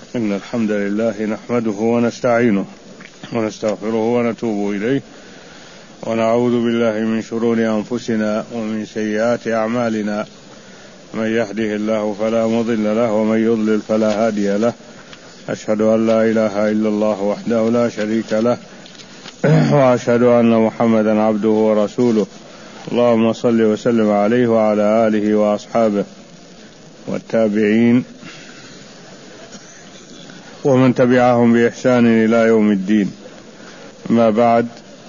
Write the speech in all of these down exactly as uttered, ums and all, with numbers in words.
إن الحمد لله نحمده ونستعينه ونستغفره ونتوب إليه ونعوذ بالله من شرور أنفسنا ومن سيئات أعمالنا. من يهده الله فلا مضل له ومن يضلل فلا هادي له. أشهد أن لا إله إلا الله وحده لا شريك له وأشهد أن محمدا عبده ورسوله. اللهم صل وسلم عليه وعلى آله وأصحابه والتابعين ومن تبعهم بإحسان إلى يوم الدين. ما بعد،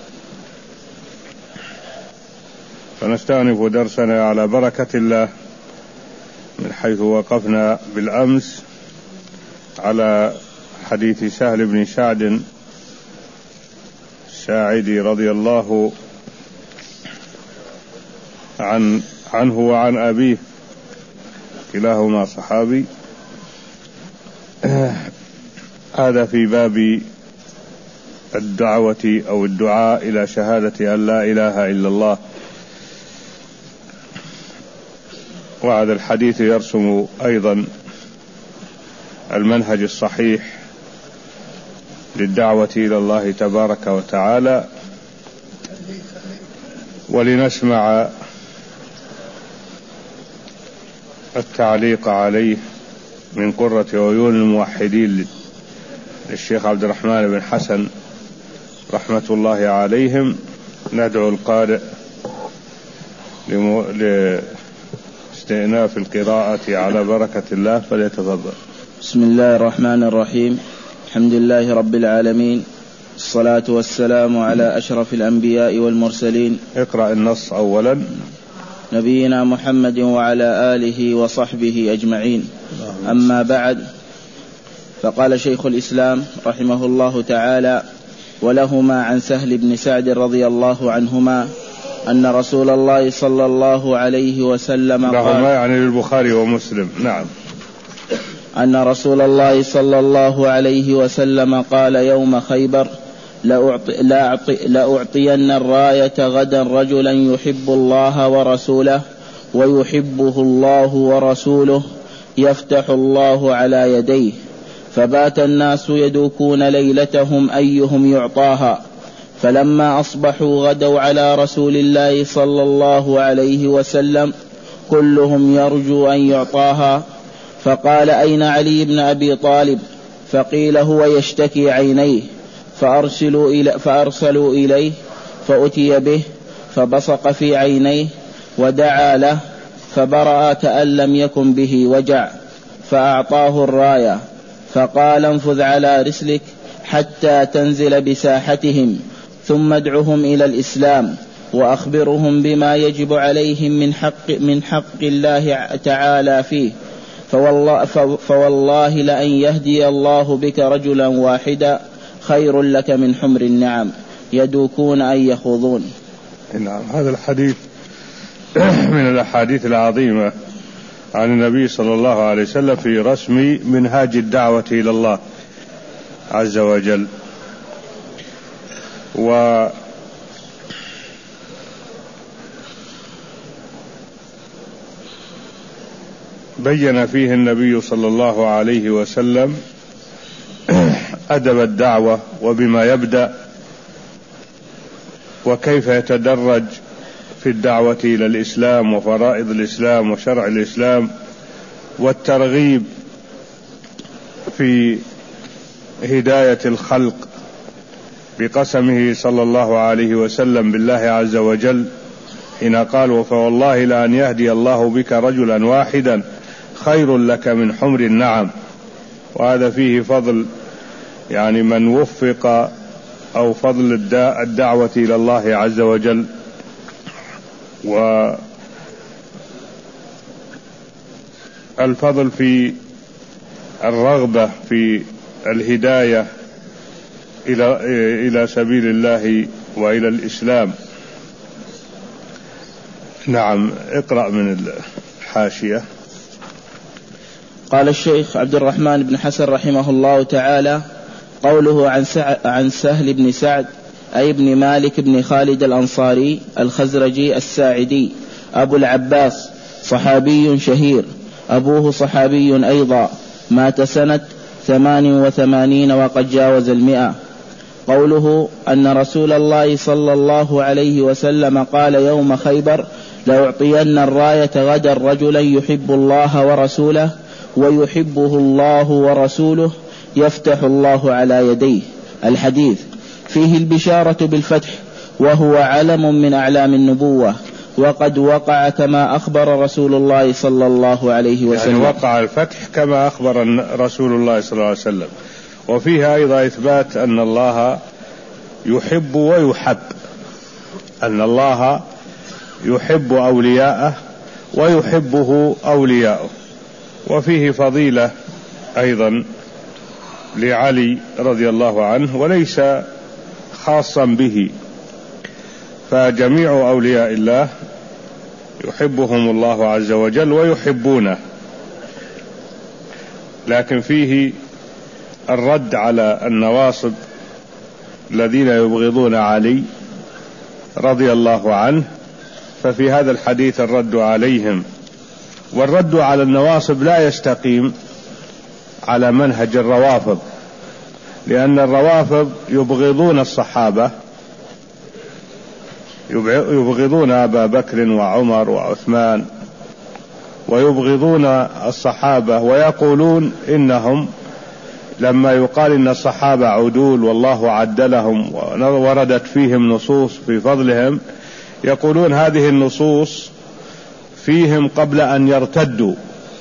فنستأنف درسنا على بركة الله من حيث وقفنا بالأمس على حديث سهل بن سعد الساعدي رضي الله عن عنه وعن أبيه، كلاهما صحابي. هذا في باب الدعوة أو الدعاء إلى شهادة أن لا إله إلا الله. وهذا الحديث يرسم أيضا المنهج الصحيح للدعوة إلى الله تبارك وتعالى. ولنسمع التعليق عليه من قرة عيون الموحدين للشيخ عبد الرحمن بن حسن رحمة الله عليهم. ندعو القارئ لاستئناف القراءة على بركة الله، فليتفضل. بسم الله الرحمن الرحيم. الحمد لله رب العالمين، الصلاة والسلام على أشرف الأنبياء والمرسلين. اقرأ النص أولا. نبينا محمد وعلى آله وصحبه أجمعين. أما بعد، فقال شيخ الإسلام رحمه الله تعالى: ولهما عن سهل بن سعد رضي الله عنهما أن رسول الله صلى الله عليه وسلم قال، لهما يعني للبخاري ومسلم. نعم. أن رسول الله صلى الله عليه وسلم قال يوم خيبر: لأعطين الراية غدا رجلا يحب الله ورسوله ويحبه الله ورسوله يفتح الله على يديه. فبات الناس يدوكون ليلتهم أيهم يعطاها، فلما أصبحوا غدوا على رسول الله صلى الله عليه وسلم كلهم يرجو أن يعطاها. فقال: أين علي بن أبي طالب؟ فقيل: هو يشتكي عينيه. فأرسلوا, إلى فأرسلوا إليه فأتي به فبصق في عينيه ودعا له فبرأ كأن لم يكن به وجع، فأعطاه الراية فقال: انفذ على رسلك حتى تنزل بساحتهم، ثم ادعهم إلى الإسلام وأخبرهم بما يجب عليهم من حق, من حق الله تعالى فيه. فوالله, فوالله لأن يهدي الله بك رجلا واحدا خير لك من حمر النعم يدوكون أن يخوضون. نعم. هذا الحديث من الأحاديث العظيمة عن النبي صلى الله عليه وسلم في رسم منهاج الدعوة إلى الله عز وجل. و بين فيه النبي صلى الله عليه وسلم أدب الدعوة وبما يبدأ وكيف يتدرج في الدعوة إلى الإسلام وفرائض الإسلام وشرع الإسلام، والترغيب في هداية الخلق بقسمه صلى الله عليه وسلم بالله عز وجل حين قال: فوالله لأن يهدي الله بك رجلا واحدا خير لك من حمر النعم. وهذا فيه فضل يعني من وفق أو فضل الدعوة إلى الله عز وجل، والفضل في الرغبة في الهداية إلى إلى سبيل الله وإلى الإسلام. نعم. اقرأ من الحاشية. قال الشيخ عبد الرحمن بن حسن رحمه الله تعالى: قوله عن, عن سهل بن سعد أي بن مالك بن خالد الأنصاري الخزرجي الساعدي أبو العباس، صحابي شهير، أبوه صحابي أيضا، مات سنة ثمان وثمانين وقد جاوز المئة. قوله أن رسول الله صلى الله عليه وسلم قال يوم خيبر: لأعطين الراية غدا رجلا يحب الله ورسوله ويحبه الله ورسوله يفتح الله على يديه. الحديث فيه البشارة بالفتح، وهو علم من أعلام النبوة، وقد وقع كما أخبر رسول الله صلى الله عليه وسلم. يعني وقع الفتح كما أخبر رسول الله صلى الله عليه وسلم. وفيها أيضا إثبات أن الله يحب ويحب، أن الله يحب أولياءه ويحبه أولياءه. وفيه فضيلة أيضا لعلي رضي الله عنه وليس خاصا به، فجميع أولياء الله يحبهم الله عز وجل ويحبونه. لكن فيه الرد على النواصب الذين يبغضون علي رضي الله عنه، ففي هذا الحديث الرد عليهم. والرد على النواصب لا يستقيم على منهج الروافض، لأن الروافض يبغضون الصحابة، يبغضون أبا بكر وعمر وعثمان، ويبغضون الصحابة، ويقولون إنهم لما يقال إن الصحابة عدول والله عدلهم ووردت فيهم نصوص في فضلهم، يقولون هذه النصوص فيهم قبل أن يرتدوا.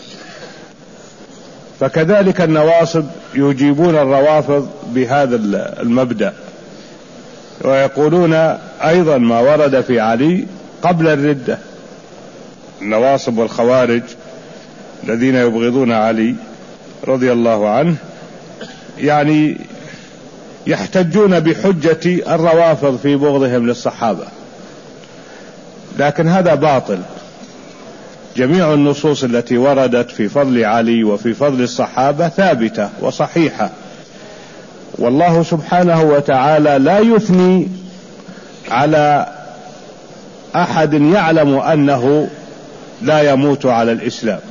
فكذلك النواصب يجيبون الروافض بهذا المبدأ، ويقولون أيضا ما ورد في علي قبل الردة. النواصب والخوارج الذين يبغضون علي رضي الله عنه يعني يحتجون بحجة الروافض في بغضهم للصحابة، لكن هذا باطل. جميع النصوص التي وردت في فضل علي وفي فضل الصحابة ثابتة وصحيحة، والله سبحانه وتعالى لا يثني على أحد يعلم أنه لا يموت على الإسلام.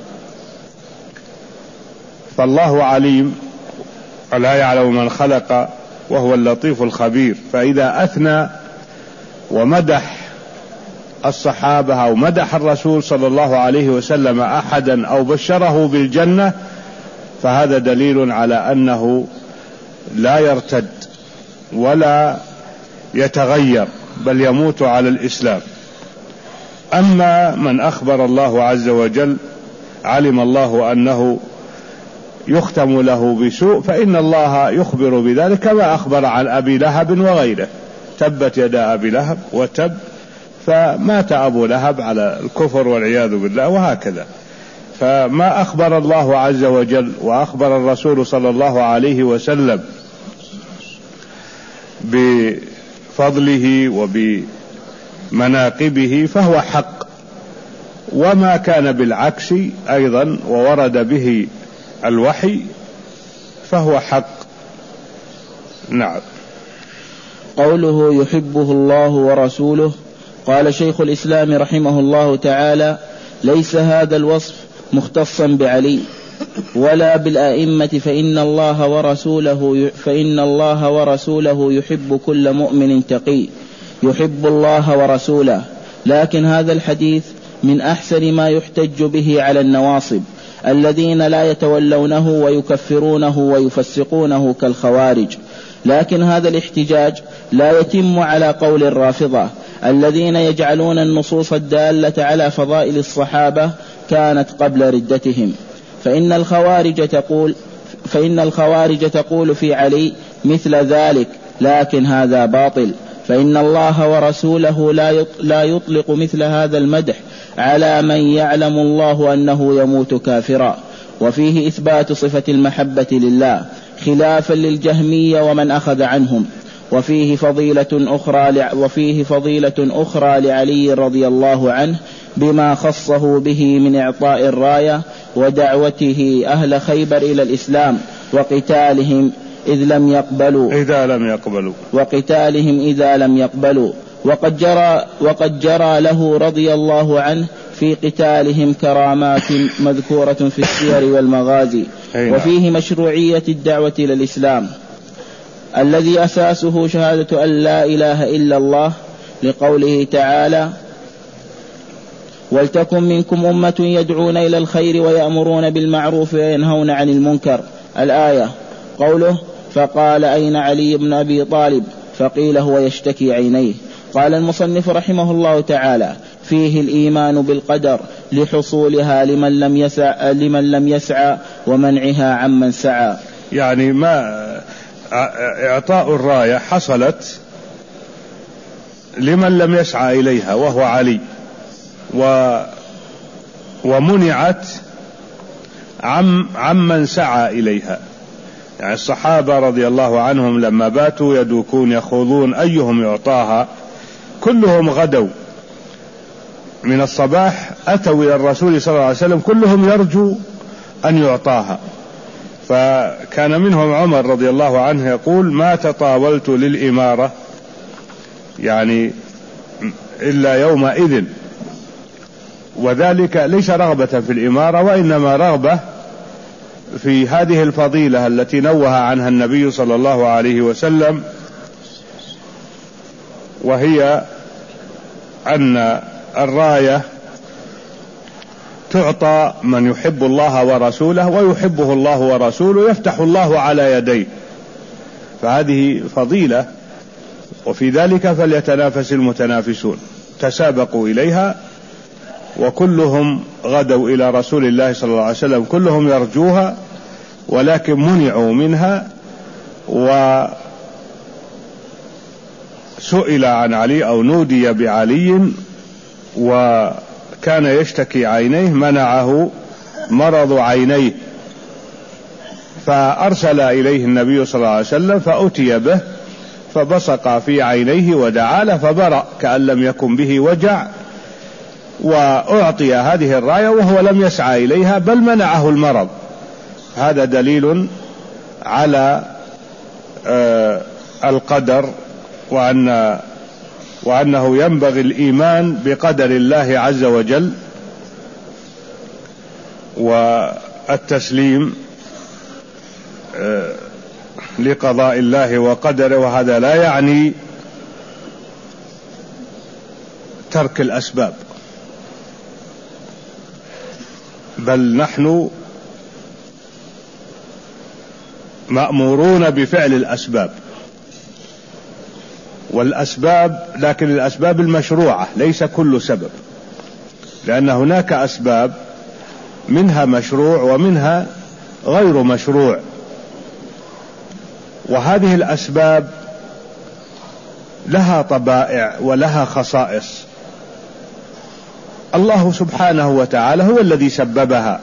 فالله عليم ولا يعلم من خلق وهو اللطيف الخبير، فإذا أثنى ومدح الصحابة أو مدح الرسول صلى الله عليه وسلم أحدا أو بشره بالجنة، فهذا دليل على أنه لا يرتد ولا يتغير، بل يموت على الإسلام. أما من أخبر الله عز وجل علم الله أنه يختم له بسوء، فإن الله يخبر بذلك كما أخبر عن أبي لهب وغيره: تبت يدا أبي لهب وتب، فمات أبو لهب على الكفر والعياذ بالله، وهكذا. فما أخبر الله عز وجل وأخبر الرسول صلى الله عليه وسلم بفضله وبمناقبه فهو حق، وما كان بالعكس أيضا وورد به الوحي فهو حق. نعم. قوله يحبه الله ورسوله، قال شيخ الإسلام رحمه الله تعالى: ليس هذا الوصف مختصا بعلي ولا بالأئمة، فإن الله ورسوله فإن الله ورسوله يحب كل مؤمن تقي يحب الله ورسوله. لكن هذا الحديث من أحسن ما يحتج به على النواصب الذين لا يتولونه ويكفرونه ويفسقونه كالخوارج. لكن هذا الاحتجاج لا يتم على قول الرافضة الذين يجعلون النصوص الدالة على فضائل الصحابة كانت قبل ردتهم، فإن الخوارج تقول فإن الخوارج تقول في علي مثل ذلك، لكن هذا باطل، فإن الله ورسوله لا يطلق مثل هذا المدح على من يعلم الله أنه يموت كافرا. وفيه إثبات صفة المحبة لله خلافا للجهمية ومن أخذ عنهم. وفيه فضيلة أخرى وفيه فضيلة أخرى لعلي رضي الله عنه بما خصه به من إعطاء الراية ودعوته أهل خيبر إلى الإسلام وقتالهم إذ لم يقبلوا إذا لم يقبلوا وقتالهم إذا لم يقبلوا وقد جرى وقد جرى له رضي الله عنه في قتالهم كرامات مذكورة في السير والمغازي. وفيه مشروعية الدعوة إلى الإسلام الذي أساسه شهادة أن لا إله إلا الله، لقوله تعالى: ولتكن منكم أمة يدعون إلى الخير ويأمرون بالمعروف وينهون عن المنكر. الآية. قوله: فقال: أين علي بن أبي طالب؟ فقيل: هو يشتكي عينيه. قال المصنف رحمه الله تعالى: فيه الإيمان بالقدر لحصولها لمن لم يسعى, لمن لم يسعى ومنعها عمن سعى. يعني ما إعطاء الراية حصلت لمن لم يسعى إليها وهو علي، و ومنعت عم عمن سعى إليها. يعني الصحابة رضي الله عنهم لما باتوا يدوكون يخوضون أيهم يعطاها، كلهم غدوا من الصباح أتوا إلى الرسول صلى الله عليه وسلم كلهم يرجو أن يعطاها. فكان منهم عمر رضي الله عنه يقول: ما تطاولت للإمارة يعني إلا يومئذ، وذلك ليس رغبة في الإمارة، وإنما رغبة في هذه الفضيلة التي نوه عنها النبي صلى الله عليه وسلم، وهي أن الراية تعطى من يحب الله ورسوله ويحبه الله ورسوله، يفتح الله على يديه، فهذه فضيلة، وفي ذلك فليتنافس المتنافسون. تسابقوا إليها، وكلهم غدوا إلى رسول الله صلى الله عليه وسلم كلهم يرجوها، ولكن منعوا منها. وسئل عن علي أو نودي بعلي وكان يشتكي عينيه، منعه مرض عينيه، فأرسل إليه النبي صلى الله عليه وسلم فأتي به فبصق في عينيه ودعا له فبرأ كأن لم يكن به وجع، وأعطي هذه الراية وهو لم يسعى إليها بل منعه المرض. هذا دليل على آه القدر، وأن وأنه ينبغي الإيمان بقدر الله عز وجل والتسليم آه لقضاء الله وقدره. وهذا لا يعني ترك الأسباب، بل نحن مأمورون بفعل الأسباب، والأسباب لكن الأسباب المشروعة، ليس كل سبب، لأن هناك أسباب منها مشروع ومنها غير مشروع. وهذه الأسباب لها طبائع ولها خصائص، الله سبحانه وتعالى هو الذي سببها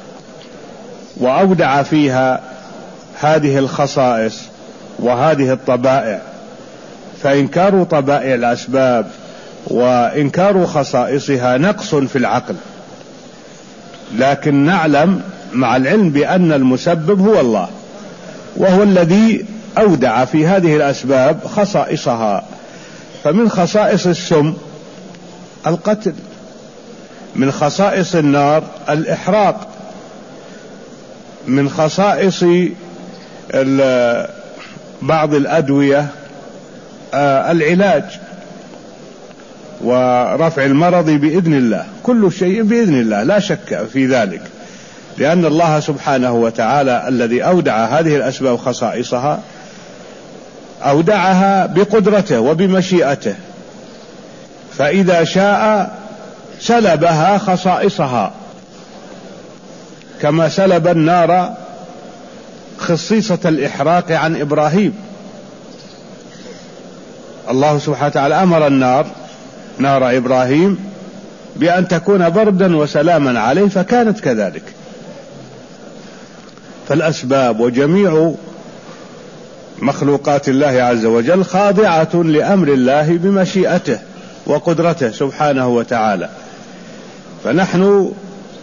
وأودع فيها هذه الخصائص وهذه الطبائع، فإنكار طبائع الأسباب وإنكار خصائصها نقص في العقل. لكن نعلم مع العلم بأن المسبب هو الله، وهو الذي أودع في هذه الأسباب خصائصها. فمن خصائص السم القتل، من خصائص النار الإحراق، من خصائص بعض الأدوية العلاج ورفع المرض بإذن الله، كل شيء بإذن الله لا شك في ذلك، لأن الله سبحانه وتعالى الذي أودع هذه الأسباب خصائصها أودعها بقدرته وبمشيئته، فإذا شاء سلبها خصائصها، كما سلب النار خصيصة الإحراق عن إبراهيم. الله سبحانه وتعالى أمر النار نار إبراهيم بأن تكون بردا وسلاما عليه، فكانت كذلك. فالأسباب وجميع مخلوقات الله عز وجل خاضعة لأمر الله بمشيئته وقدرته سبحانه وتعالى. فنحن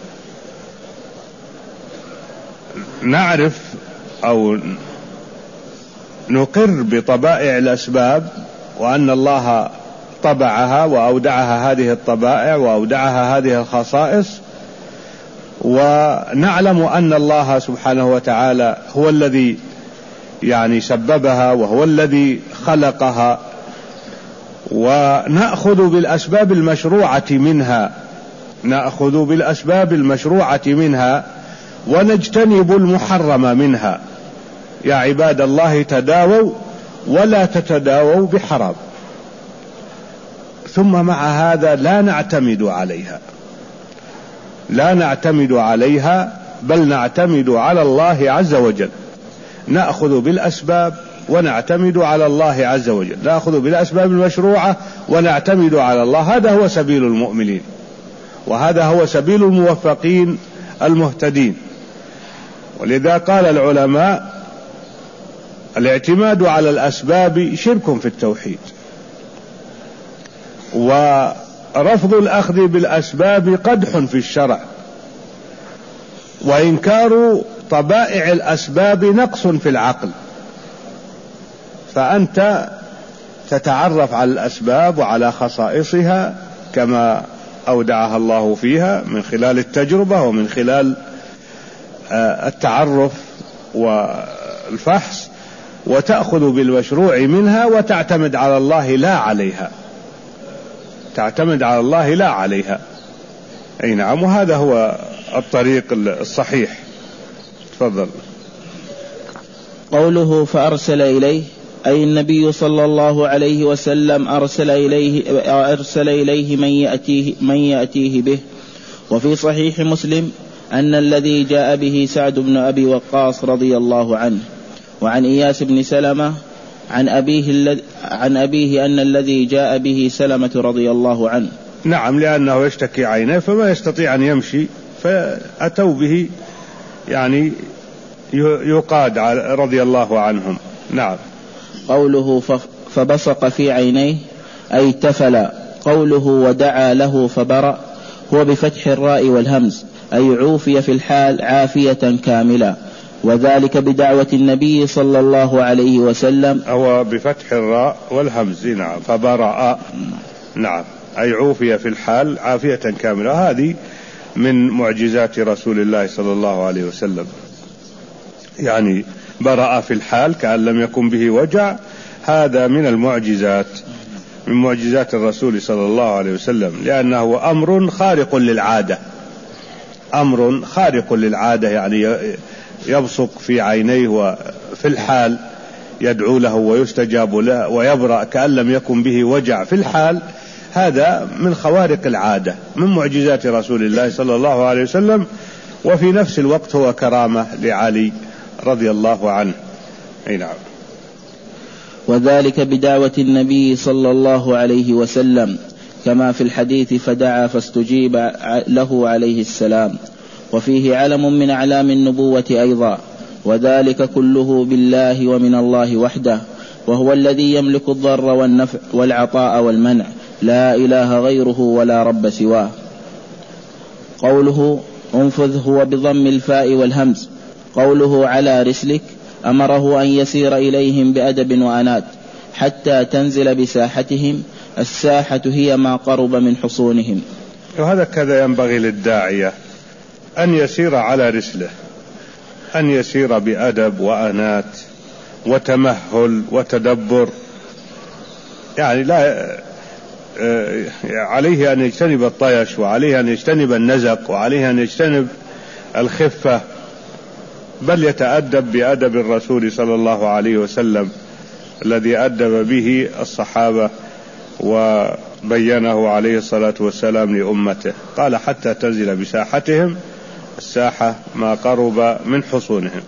نعرف أو نقر بطبائع الأسباب، وأن الله طبعها وأودعها هذه الطبائع وأودعها هذه الخصائص، ونعلم أن الله سبحانه وتعالى هو الذي يعني سببها وهو الذي خلقها، ونأخذ بالأسباب المشروعة منها نأخذ بالأسباب المشروعة منها ونجتنب المحرم منها. يا عباد الله تداووا ولا تتداووا بحرام. ثم مع هذا لا نعتمد عليها لا نعتمد عليها بل نعتمد على الله عز وجل. نأخذ بالأسباب ونعتمد على الله عز وجل، نأخذ بالأسباب المشروعة ونعتمد على الله. هذا هو سبيل المؤمنين، وهذا هو سبيل الموفقين المهتدين. ولذا قال العلماء: الاعتماد على الأسباب شرك في التوحيد، ورفض الأخذ بالأسباب قدح في الشرع، وإنكار طبائع الأسباب نقص في العقل. فأنت تتعرف على الأسباب وعلى خصائصها كما أودعها الله فيها من خلال التجربة ومن خلال التعرف والفحص، وتأخذ بالمشروع منها وتعتمد على الله لا عليها تعتمد على الله لا عليها أي نعم، وهذا هو الطريق الصحيح. تفضل. قوله فأرسل إليه أي النبي صلى الله عليه وسلم أرسل إليه, أرسل إليه من, يأتيه من يأتيه به. وفي صحيح مسلم أن الذي جاء به سعد بن أبي وقاص رضي الله عنه. وعن إياس بن سلمة عن أبيه, عن أبيه أن الذي جاء به سلمة رضي الله عنه. نعم، لأنه يشتكي عينيه فما يستطيع أن يمشي، فأتوا به يعني يقاد رضي الله عنهم. نعم. قوله فبصق في عينيه أي تفل. قوله ودعا له فبرأ هو بفتح الراء والهمز أي عوفي في الحال عافية كاملة، وذلك بدعوة النبي صلى الله عليه وسلم. هو بفتح الراء والهمز. نعم. فبرأ نعم أي عوفي في الحال عافية كاملة. هذه من معجزات رسول الله صلى الله عليه وسلم، يعني برأ في الحال كأن لم يكن به وجع. هذا من المعجزات من معجزات الرسول صلى الله عليه وسلم، لأنه أمر خارق للعادة أمر خارق للعادة يعني يبصق في عينيه وفي الحال يدعو له ويستجاب له ويبرأ كأن لم يكن به وجع في الحال. هذا من خوارق العادة، من معجزات رسول الله صلى الله عليه وسلم، وفي نفس الوقت هو كرامة لعلي رضي الله عنه. أي نعم. وذلك بدعوة النبي صلى الله عليه وسلم كما في الحديث فدعا فاستجيب له عليه السلام. وفيه علم من أعلام النبوة أيضا، وذلك كله بالله ومن الله وحده، وهو الذي يملك الضر والنفع والعطاء والمنع، لا إله غيره ولا رب سواه. قوله انفذ هو بضم الفاء والهمز. قوله على رسلك أمره أن يسير إليهم بأدب وأنات حتى تنزل بساحتهم. الساحة هي ما قرب من حصونهم. وهذا كذا ينبغي للداعية أن يسير على رسله، أن يسير بأدب وأنات وتمهل وتدبر. يعني لا عليه أن يجتنب الطيش، وعليه أن يجتنب النزق، وعليه أن يجتنب الخفة، بل يتأدب بأدب الرسول صلى الله عليه وسلم الذي أدب به الصحابة وبينه عليه الصلاة والسلام لأمته. قال حتى تنزل بساحتهم. الساحة ما قرب من حصونهم،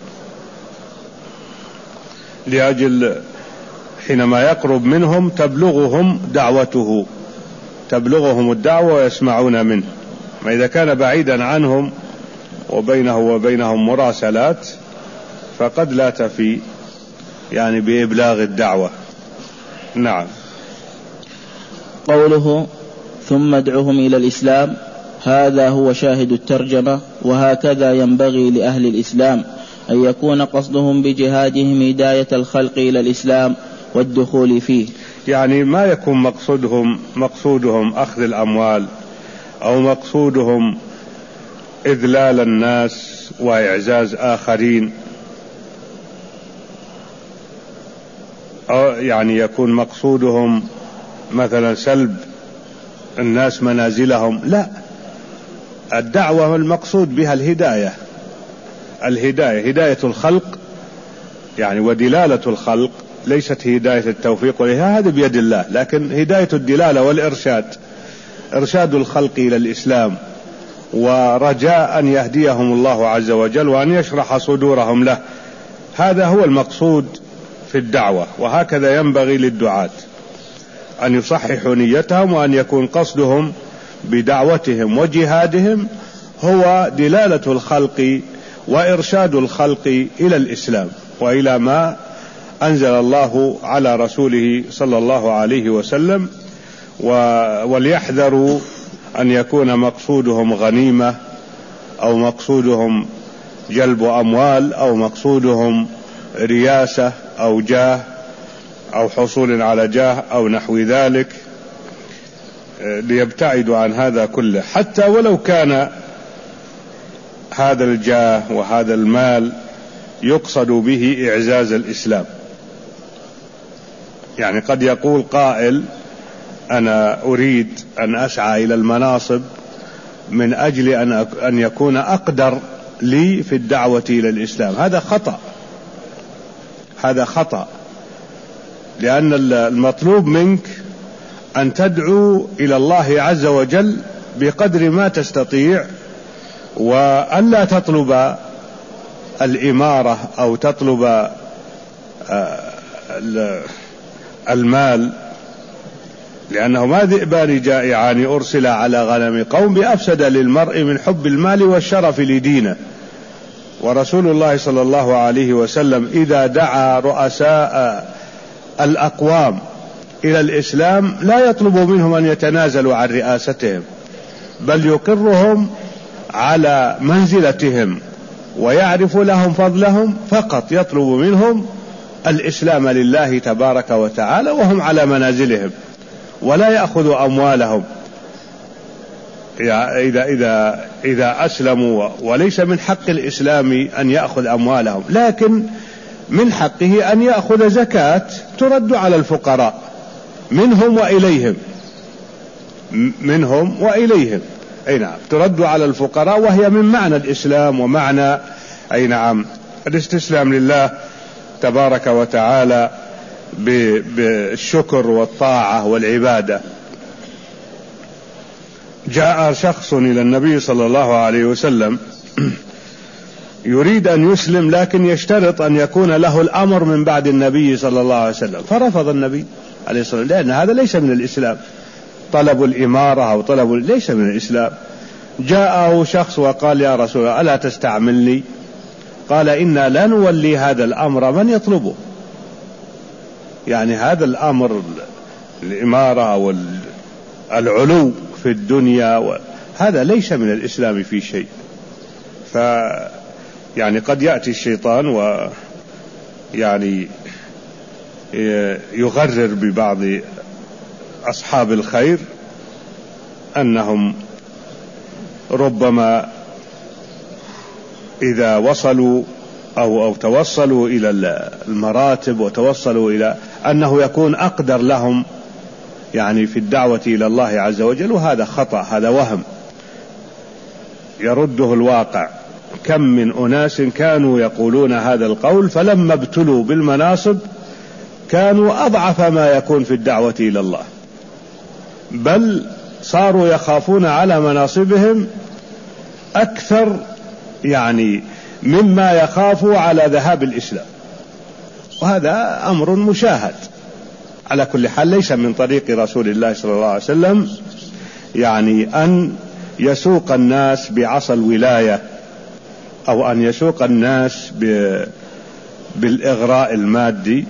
لأجل حينما يقرب منهم تبلغهم دعوته تبلغهم الدعوة ويسمعون منه. ما إذا كان بعيدا عنهم وبينه وبينهم مراسلات فقد لا تفي يعني بإبلاغ الدعوة. نعم. قوله ثم ادعهم إلى الإسلام، هذا هو شاهد الترجمة، وهكذا ينبغي لأهل الإسلام أن يكون قصدهم بجهادهم هداية الخلق إلى الإسلام والدخول فيه. يعني ما يكون مقصودهم مقصودهم أخذ الأموال أو مقصودهم إذلال الناس وإعزاز آخرين، أو يعني يكون مقصودهم مثلا سلب الناس منازلهم. لا، الدعوة المقصود بها الهداية، الهداية هداية الخلق يعني ودلالة الخلق، ليست هداية التوفيق والإلهام، هذا بيد الله، لكن هداية الدلالة والإرشاد، إرشاد الخلق إلى الإسلام، ورجاء أن يهديهم الله عز وجل وأن يشرح صدورهم له، هذا هو المقصود في الدعوة. وهكذا ينبغي للدعاة أن يصححوا نيتهم، وأن يكون قصدهم بدعوتهم وجهادهم هو دلالة الخلق وإرشاد الخلق إلى الإسلام وإلى ما أنزل الله على رسوله صلى الله عليه وسلم. وليحذروا أن يكون مقصودهم غنيمة أو مقصودهم جلب أموال أو مقصودهم رياسة أو جاه أو حصول على جاه أو نحو ذلك، ليبتعدوا عن هذا كله، حتى ولو كان هذا الجاه وهذا المال يقصد به إعزاز الإسلام. يعني قد يقول قائل أنا أريد أن أسعى إلى المناصب من أجل أن أن يكون أقدر لي في الدعوة إلى الإسلام، هذا خطأ، هذا خطأ، لأن المطلوب منك أن تدعو إلى الله عز وجل بقدر ما تستطيع، وأن لا تطلب الإمارة أو تطلب المال، لأنه ما ذئبان جائعان أرسل على غنم قوم بأفسد للمرء من حب المال والشرف لدينه. ورسول الله صلى الله عليه وسلم إذا دعا رؤساء الأقوام إلى الإسلام لا يطلب منهم أن يتنازلوا عن رئاستهم، بل يقرهم على منزلتهم ويعرف لهم فضلهم، فقط يطلب منهم الإسلام لله تبارك وتعالى وهم على منازلهم، ولا يأخذ أموالهم إذا, إذا, إذا أسلموا، وليس من حق الإسلام أن يأخذ أموالهم، لكن من حقه أن يأخذ زكاة ترد على الفقراء منهم وإليهم، منهم وإليهم أي نعم، ترد على الفقراء، وهي من معنى الإسلام ومعنى أي نعم الاستسلام لله تبارك وتعالى بالشكر والطاعة والعبادة. جاء شخص إلى النبي صلى الله عليه وسلم يريد أن يسلم، لكن يشترط أن يكون له الأمر من بعد النبي صلى الله عليه وسلم، فرفض النبي عليه الصلاة والسلام، لأن هذا ليس من الإسلام، طلب الإمارة أو طلب ليس من الإسلام. جاءه شخص وقال يا رسول الله ألا تستعملني؟ قال إنا لا نولي هذا الأمر من يطلبه، يعني هذا الأمر الإمارة أو العلو في الدنيا هذا ليس من الإسلام في شيء. ف يعني قد يأتي الشيطان ويعني يغرر ببعض أصحاب الخير أنهم ربما إذا وصلوا أو, أو توصلوا إلى المراتب وتوصلوا إلى أنه يكون أقدر لهم يعني في الدعوة إلى الله عز وجل، وهذا خطأ، هذا وهم يرده الواقع. كم من أناس كانوا يقولون هذا القول فلما ابتلوا بالمناصب كانوا أضعف ما يكون في الدعوة إلى الله، بل صاروا يخافون على مناصبهم أكثر يعني مما يخافوا على ذهاب الإسلام، وهذا أمر مشاهد. على كل حال ليس من طريق رسول الله صلى الله عليه وسلم يعني أن يسوق الناس بعصا الولاية أو أن يسوق الناس بالإغراء المادي.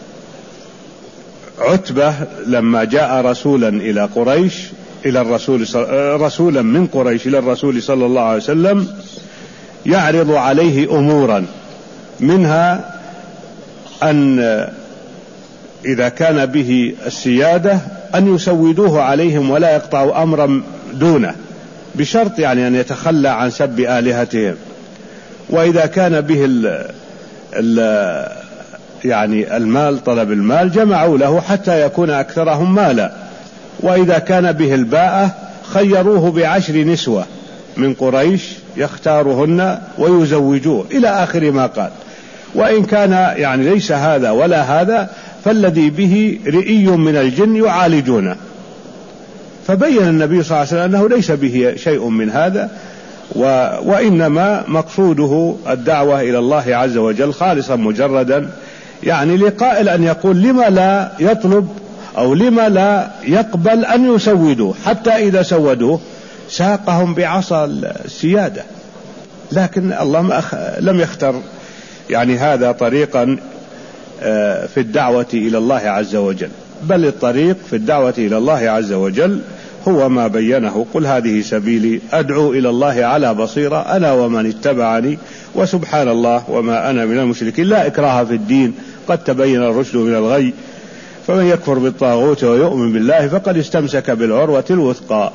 عتبة لما جاء رسولا إلى قريش إلى الرسول رسولا من قريش إلى الرسول صلى الله عليه وسلم يعرض عليه أمورا، منها أن إذا كان به السيادة أن يسودوه عليهم ولا يقطعوا أمرا دونه، بشرط يعني أن يتخلى عن سب آلهتهم. وإذا كان به ال ال يعني المال، طلب المال، جمعوا له حتى يكون أكثرهم مالا. وإذا كان به الباءة خيروه بعشر نسوة من قريش يختارهن ويزوجوه إلى آخر ما قال. وإن كان يعني ليس هذا ولا هذا فالذي به رئي من الجن يعالجونه. فبين النبي صلى الله عليه وسلم أنه ليس به شيء من هذا، و وإنما مقصوده الدعوة إلى الله عز وجل خالصا مجردا. يعني لقائل أن يقول لما لا يطلب أو لما لا يقبل أن يسودوه، حتى إذا سودوه ساقهم بعصا السيادة. لكن الله ما أخ... لم يختر يعني هذا طريقا في الدعوة إلى الله عز وجل، بل الطريق في الدعوة إلى الله عز وجل هو ما بينه: قل هذه سبيلي أدعو إلى الله على بصيرة أنا ومن اتبعني وسبحان الله وما أنا من المشركين، لا إكراه في الدين قد تبين الرشد من الغي، فمن يكفر بالطاغوت ويؤمن بالله فقد استمسك بالعروة الوثقى.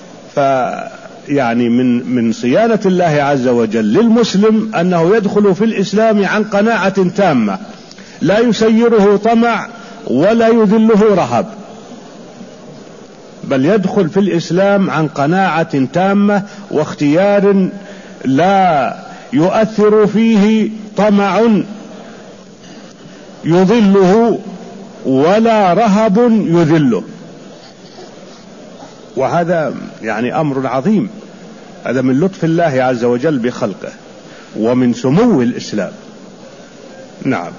فيعني من من صيانة الله عز وجل للمسلم أنه يدخل في الإسلام عن قناعة تامة لا يسيره طمع ولا يذله رهب، بل يدخل في الإسلام عن قناعة تامة واختيار لا يؤثر فيه طمع يضله ولا رهب يذله. وهذا يعني أمر عظيم، هذا من لطف الله عز وجل بخلقه ومن سمو الإسلام. نعم.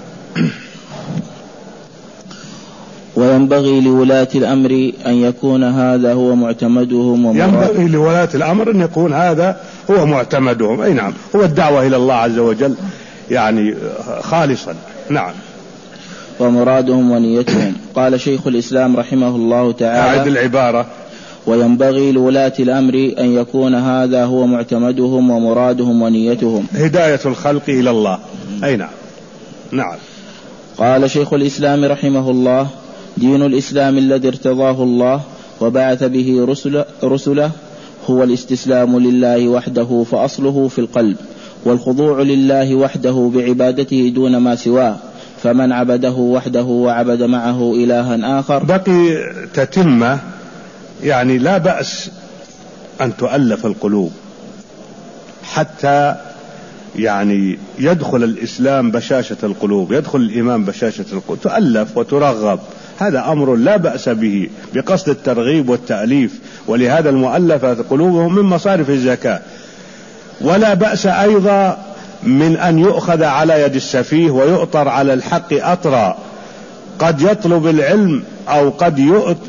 وينبغي لولاة الأمر أن يكون هذا هو معتمدهم ومرادهم. ينبغي لولاة الأمر أن يكون هذا هو معتمدهم، أي نعم، هو الدعوة إلى الله عز وجل يعني خالصا. نعم. ومرادهم ونيتهم. قال شيخ الإسلام رحمه الله تعالى: أعد العبارة. وينبغي لولاة الأمر أن يكون هذا هو معتمدهم ومرادهم ونيتهم، هداية الخلق إلى الله. أي نعم. نعم. قال شيخ الإسلام رحمه الله: دين الإسلام الذي ارتضاه الله وبعث به رسل رسله هو الاستسلام لله وحده، فأصله في القلب، والخضوع لله وحده بعبادته دون ما سواه، فمن عبده وحده وعبد معه إلها آخر. بقي تتمة، يعني لا بأس أن تؤلف القلوب حتى يعني يدخل الإسلام بشاشة القلوب، يدخل الإيمان بشاشة القلوب، تؤلف وترغب، هذا أمر لا بأس به بقصد الترغيب والتأليف، ولهذا المؤلفة قلوبهم من مصارف الزكاة. ولا بأس أيضا من أن يؤخذ على يد السفيه ويؤطر على الحق أطرا، قد يطلب العلم أو قد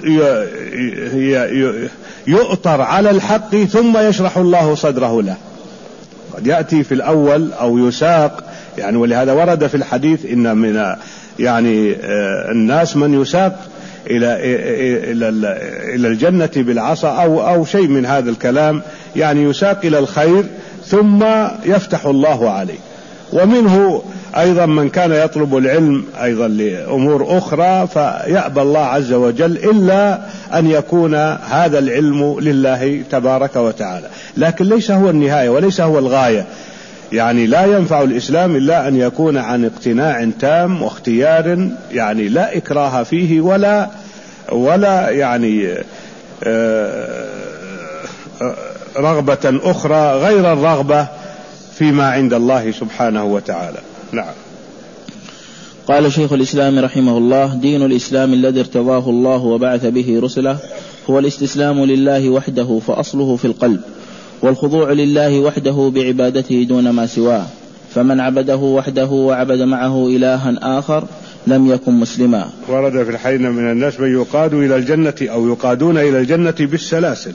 يؤطر على الحق ثم يشرح الله صدره له، قد يأتي في الأول أو يساق يعني. ولهذا ورد في الحديث إن من يعني الناس من يساق إلى إلى إلى الجنة بالعصا أو أو شيء من هذا الكلام، يعني يساق إلى الخير ثم يفتح الله عليه. ومنه أيضا من كان يطلب العلم أيضا لأمور أخرى فيأبى الله عز وجل إلا أن يكون هذا العلم لله تبارك وتعالى، لكن ليس هو النهاية وليس هو الغاية. يعني لا ينفع الإسلام إلا أن يكون عن اقتناع تام واختيار، يعني لا إكراه فيه ولا ولا يعني رغبة أخرى غير الرغبة فيما عند الله سبحانه وتعالى. نعم. قال شيخ الإسلام رحمه الله: دين الإسلام الذي ارتضاه الله وبعث به رسله هو الاستسلام لله وحده، فأصله في القلب، والخضوع لله وحده بعبادته دون ما سواه، فمن عبده وحده وعبد معه إلها آخر لم يكن مسلما. ورد في الحديث من الناس من يقاد إلى الجنة أو يقادون إلى الجنة بالسلاسل،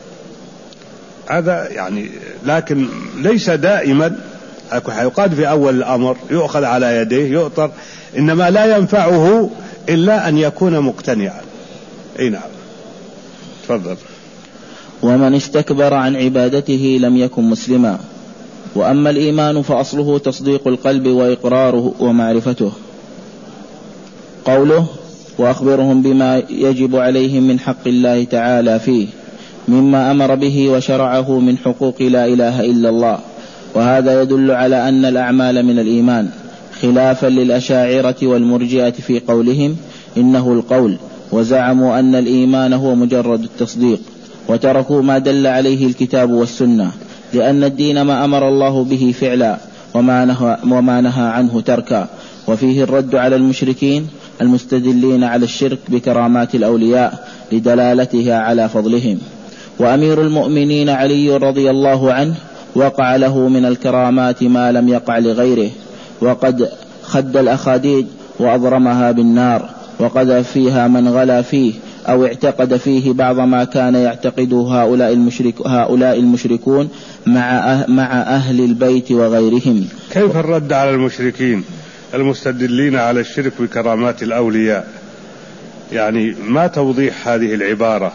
هذا يعني، لكن ليس دائما يقاد في أول الأمر، يؤخذ على يديه يؤطر، إنما لا ينفعه إلا أن يكون مقتنعا. أي نعم. تفضل. ومن استكبر عن عبادته لم يكن مسلما. وأما الإيمان فأصله تصديق القلب وإقراره ومعرفته. قوله وأخبرهم بما يجب عليهم من حق الله تعالى فيه مما أمر به وشرعه من حقوق لا إله إلا الله. وهذا يدل على أن الأعمال من الإيمان، خلافا للأشاعرة والمرجئة في قولهم إنه القول، وزعموا أن الإيمان هو مجرد التصديق، وتركوا ما دل عليه الكتاب والسنة، لأن الدين ما أمر الله به فعلا وما نهى, وما نهى عنه تركا. وفيه الرد على المشركين المستدلين على الشرك بكرامات الأولياء لدلالتها على فضلهم. وأمير المؤمنين علي رضي الله عنه وقع له من الكرامات ما لم يقع لغيره، وقد خد الأخاديد وأضرمها بالنار، وقذف فيها من غلا فيه أو اعتقد فيه بعض ما كان يعتقده هؤلاء, المشرك هؤلاء المشركون مع, مع أهل البيت وغيرهم. كيف الرد على المشركين المستدلين على الشرك بكرامات الأولياء؟ يعني ما توضيح هذه العبارة؟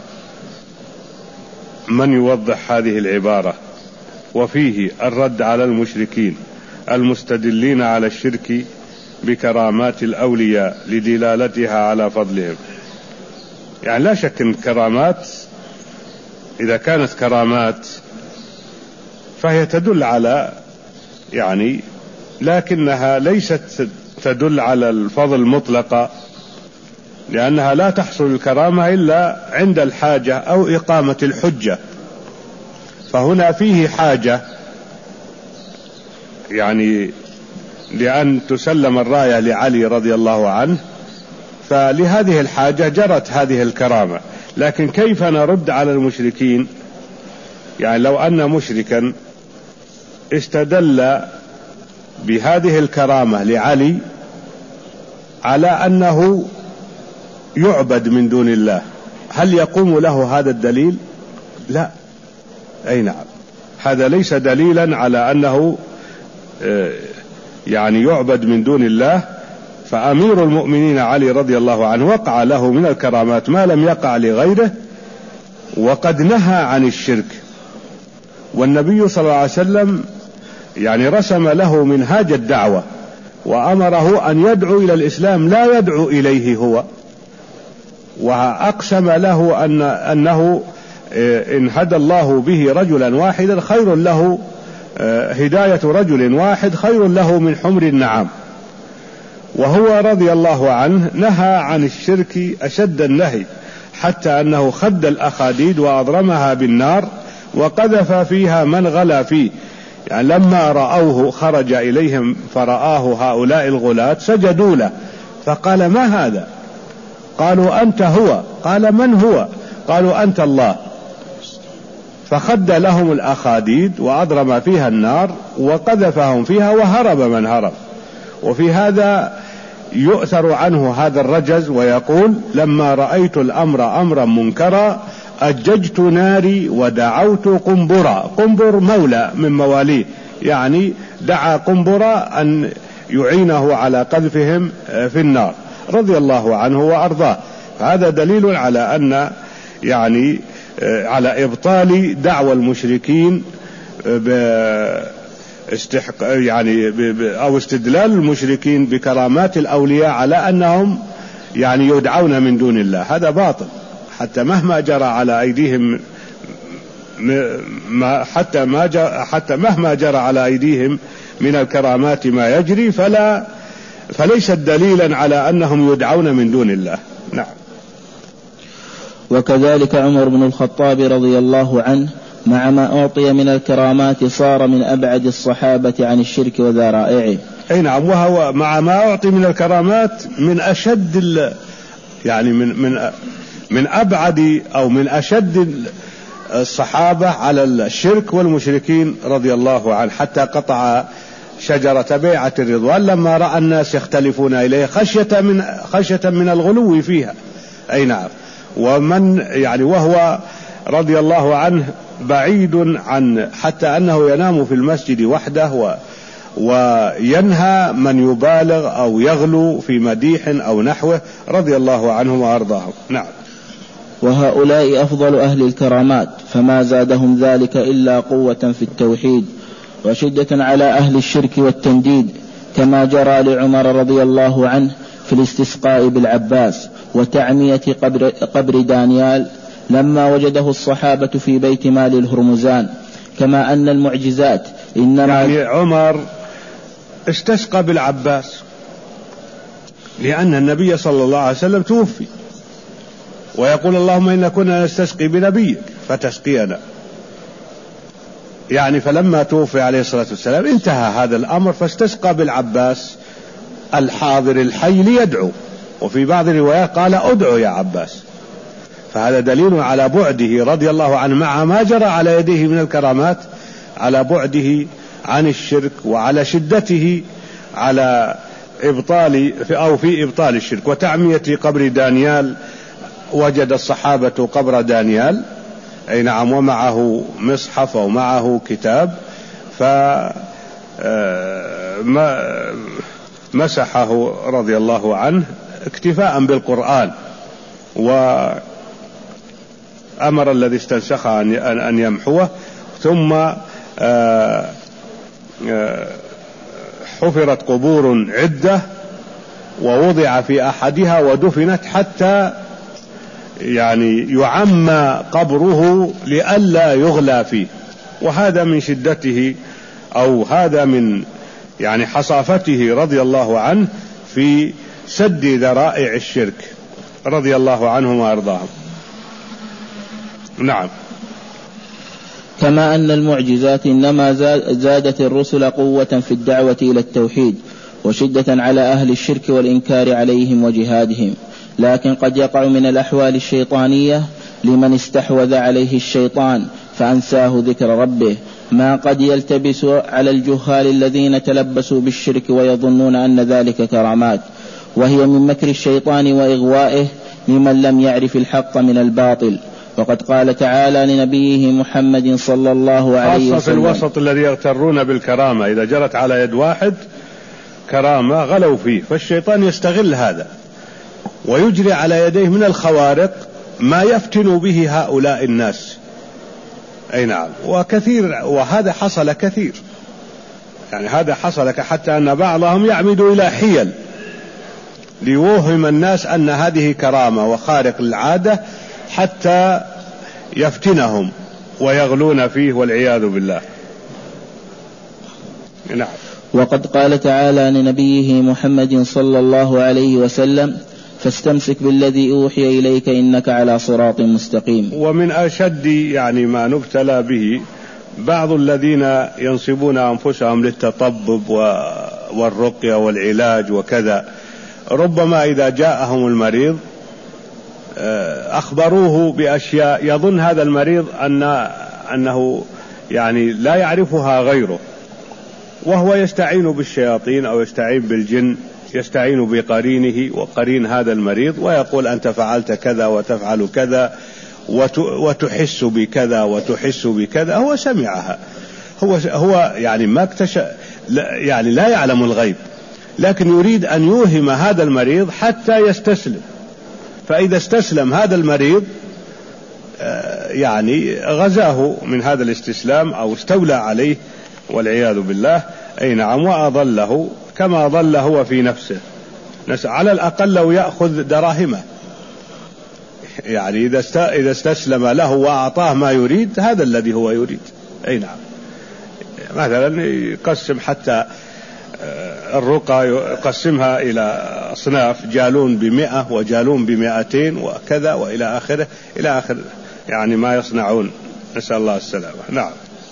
من يوضح هذه العبارة؟ وفيه الرد على المشركين المستدلين على الشرك بكرامات الأولياء لدلالتها على فضلهم. يعني لا شك أن كرامات إذا كانت كرامات فهي تدل على يعني لكنها ليست تدل على الفضل مطلقا، لأنها لا تحصل الكرامة إلا عند الحاجة أو إقامة الحجة. فهنا فيه حاجة يعني لأن تسلم الراية لعلي رضي الله عنه، فلهذه الحاجة جرت هذه الكرامة. لكن كيف نرد على المشركين؟ يعني لو أن مشركا استدل بهذه الكرامة لعلي على أنه يعبد من دون الله، هل يقوم له هذا الدليل؟ لا. أي نعم، هذا ليس دليلا على أنه يعني يعبد من دون الله. فأمير المؤمنين علي رضي الله عنه وقع له من الكرامات ما لم يقع لغيره، وقد نهى عن الشرك. والنبي صلى الله عليه وسلم يعني رسم له منهاج الدعوة، وأمره أن يدعو إلى الإسلام لا يدعو إليه هو، وأقسم له أن أنه إن هدى الله به رجلا واحدا خير له، هداية رجل واحد خير له من حمر النعم. وهو رضي الله عنه نهى عن الشرك أشد النهي، حتى أنه خد الأخاديد وأضرمها بالنار وقذف فيها من غلا فيه. يعني لما رأوه خرج إليهم فرآه هؤلاء الغلاة سجدوا له، فقال: ما هذا؟ قالوا: أنت هو. قال: من هو؟ قالوا: أنت الله. فخد لهم الأخاديد وأضرم فيها النار وقذفهم فيها وهرب من هرب. وفي هذا يؤثر عنه هذا الرجز، ويقول: لما رأيت الأمر أمرا منكرا أججت ناري ودعوت قنبرا. قنبر مولى من مواليه، يعني دعا قنبرا أن يعينه على قذفهم في النار رضي الله عنه وأرضاه. هذا دليل على أن يعني على إبطال دعوى المشركين باستحق يعني أو استدلال المشركين بكرامات الأولياء على أنهم يعني يدعون من دون الله. هذا باطل، حتى مهما جرى على أيديهم ما حتى ما جرى حتى مهما جرى على أيديهم من الكرامات ما يجري، فلا فليس دليلا على أنهم يدعون من دون الله. نعم. وكذلك عمر بن الخطاب رضي الله عنه مع ما أعطي من الكرامات صار من أبعد الصحابة عن الشرك وذرائعه. أي نعم، وهو مع ما أعطي من الكرامات من أشد يعني من من من أبعد أو من أشد الصحابة على الشرك والمشركين رضي الله عنه، حتى قطع شجرة بيعة الرضوان لما رأى الناس يختلفون إليه خشية من خشية من الغلو فيها. أي نعم. ومن يعني وهو رضي الله عنه بعيد عن حتى أنه ينام في المسجد وحده و وينهى من يبالغ أو يغلو في مديح أو نحوه رضي الله عنهم وأرضاهم. نعم. وهؤلاء أفضل أهل الكرامات، فما زادهم ذلك إلا قوة في التوحيد وشدة على أهل الشرك والتنديد، كما جرى لعمر رضي الله عنه في الاستسقاء بالعباس، وتعمية قبر, قبر دانيال لما وجده الصحابة في بيت مال الهرمزان. كما أن المعجزات إنما يعني عمر استسقى بالعباس لأن النبي صلى الله عليه وسلم توفي، ويقول اللهم إنا كنا نستسقي بنبيك فتسقينا، يعني فلما توفي عليه الصلاة والسلام انتهى هذا الأمر، فاستسقى بالعباس الحاضر الحي ليدعو، وفي بعض الروايات قال ادعو يا عباس. فهذا دليل على بعده رضي الله عنه مع ما جرى على يديه من الكرامات، على بعده عن الشرك وعلى شدته على إبطال أو في إبطال الشرك. وتعمية قبر دانيال، وجد الصحابة قبر دانيال أي نعم ومعه مصحف ومعه كتاب، فمسحه رضي الله عنه اكتفاء بالقرآن، وأمر الذي استنسخه أن يمحوه. ثم حفرت قبور عدة ووضع في أحدها ودفنت حتى يعني يعمى قبره لئلا يغلى فيه. وهذا من شدته أو هذا من يعني حصافته رضي الله عنه في سد ذرائع الشرك رضي الله عنهم وأرضاهم. نعم. كما أن المعجزات إنما زادت الرسل قوة في الدعوة إلى التوحيد وشدة على أهل الشرك والإنكار عليهم وجهادهم، لكن قد يقع من الأحوال الشيطانية لمن استحوذ عليه الشيطان فأنساه ذكر ربه ما قد يلتبس على الجهال الذين تلبسوا بالشرك ويظنون أن ذلك كرامات، وهي من مكر الشيطان وإغوائه لمن لم يعرف الحق من الباطل. وقد قال تعالى لنبيه محمد صلى الله عليه وسلم: خاصة في الوسط الذي يغترون بالكرامة، إذا جرت على يد واحد كرامة غلوا فيه، فالشيطان يستغل هذا ويجري على يديه من الخوارق ما يفتن به هؤلاء الناس. أي نعم. وكثير، وهذا حصل كثير، يعني هذا حصل حتى أن بعضهم يعمد إلى حيل ليوهم الناس أن هذه كرامة وخارق للعادة حتى يفتنهم ويغلون فيه والعياذ بالله. نعم. وقد قال تعالى لنبيه محمد صلى الله عليه وسلم: فاستمسك بالذي أوحي إليك إنك على صراط مستقيم. ومن أشد يعني ما نبتلى به بعض الذين ينصبون أنفسهم للتطبب والرقية والعلاج وكذا، ربما إذا جاءهم المريض أخبروه بأشياء يظن هذا المريض أن أنه يعني لا يعرفها غيره، وهو يستعين بالشياطين أو يستعين بالجن، يستعين بقرينه وقرين هذا المريض ويقول أنت فعلت كذا وتفعل كذا وتحس بكذا وتحس بكذا. هو سمعها، هو هو يعني ما اكتشف، يعني لا يعلم الغيب، لكن يريد أن يوهم هذا المريض حتى يستسلم. فإذا استسلم هذا المريض يعني غزاه من هذا الاستسلام أو استولى عليه والعياذ بالله. أي نعم. وأضله كما ضل هو في نفسه. على الأقل لو يأخذ دراهمه، يعني إذا استسلم له وأعطاه ما يريد، هذا الذي هو يريد. أي نعم. مثلا يقسم حتى الرقى يقسمها إلى أصناف، جالون بمئة وجالون بمئتين وكذا وإلى آخره إلى آخر يعني ما يصنعون، نسأل الله السلامة. نعم.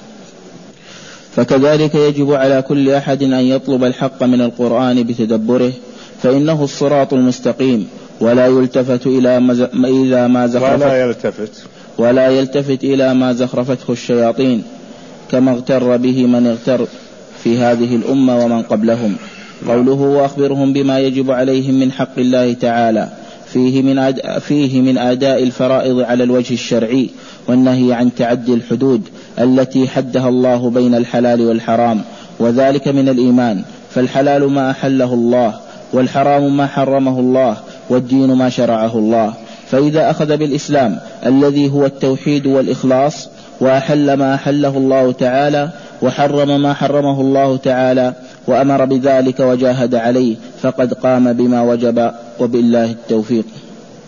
فكذلك يجب على كل أحد أن يطلب الحق من القرآن بتدبره، فإنه الصراط المستقيم، ولا يلتفت إلى ما زخرفت ولا يلتفت ولا يلتفت إلى ما زخرفته الشياطين، كما اغتر به من اغتر في هذه الأمة ومن قبلهم. قوله: وأخبرهم بما يجب عليهم من حق الله تعالى، فيه من أداء, فيه من أداء الفرائض على الوجه الشرعي، والنهي عن تعدي الحدود التي حدها الله بين الحلال والحرام، وذلك من الإيمان، فالحلال ما أحله الله، والحرام ما حرمه الله، والدين ما شرعه الله. فإذا أخذ بالإسلام الذي هو التوحيد والإخلاص، وأحل ما أحله الله تعالى، وحرم ما حرمه الله تعالى، وأمر بذلك وجاهد عليه، فقد قام بما وجب، وبالله التوفيق.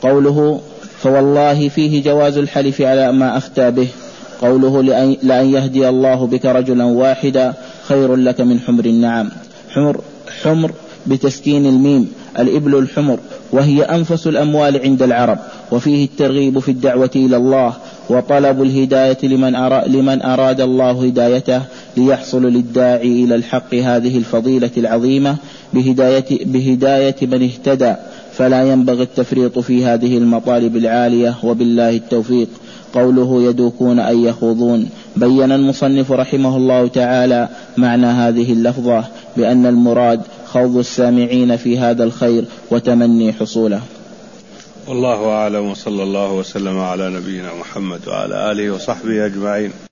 قوله فوالله فيه جواز الحلف على ما أفتى به. قوله لأن يهدي الله بك رجلا واحدا خير لك من حمر النعم. حمر, حمر بتسكين الميم الإبل الحمر، وهي أنفس الأموال عند العرب، وفيه الترغيب في الدعوة إلى الله وطلب الهداية لمن, أرا لمن أراد الله هدايته ليحصل للداعي إلى الحق هذه الفضيلة العظيمة بهداية, بهداية من اهتدى، فلا ينبغي التفريط في هذه المطالب العالية، وبالله التوفيق. قوله يدوكون أن يخوضون، بين المصنف رحمه الله تعالى معنى هذه اللفظة بأن المراد خوض السامعين في هذا الخير وتمني حصوله. والله أعلم، وصلى الله وسلم على نبينا محمد وعلى آله وصحبه أجمعين.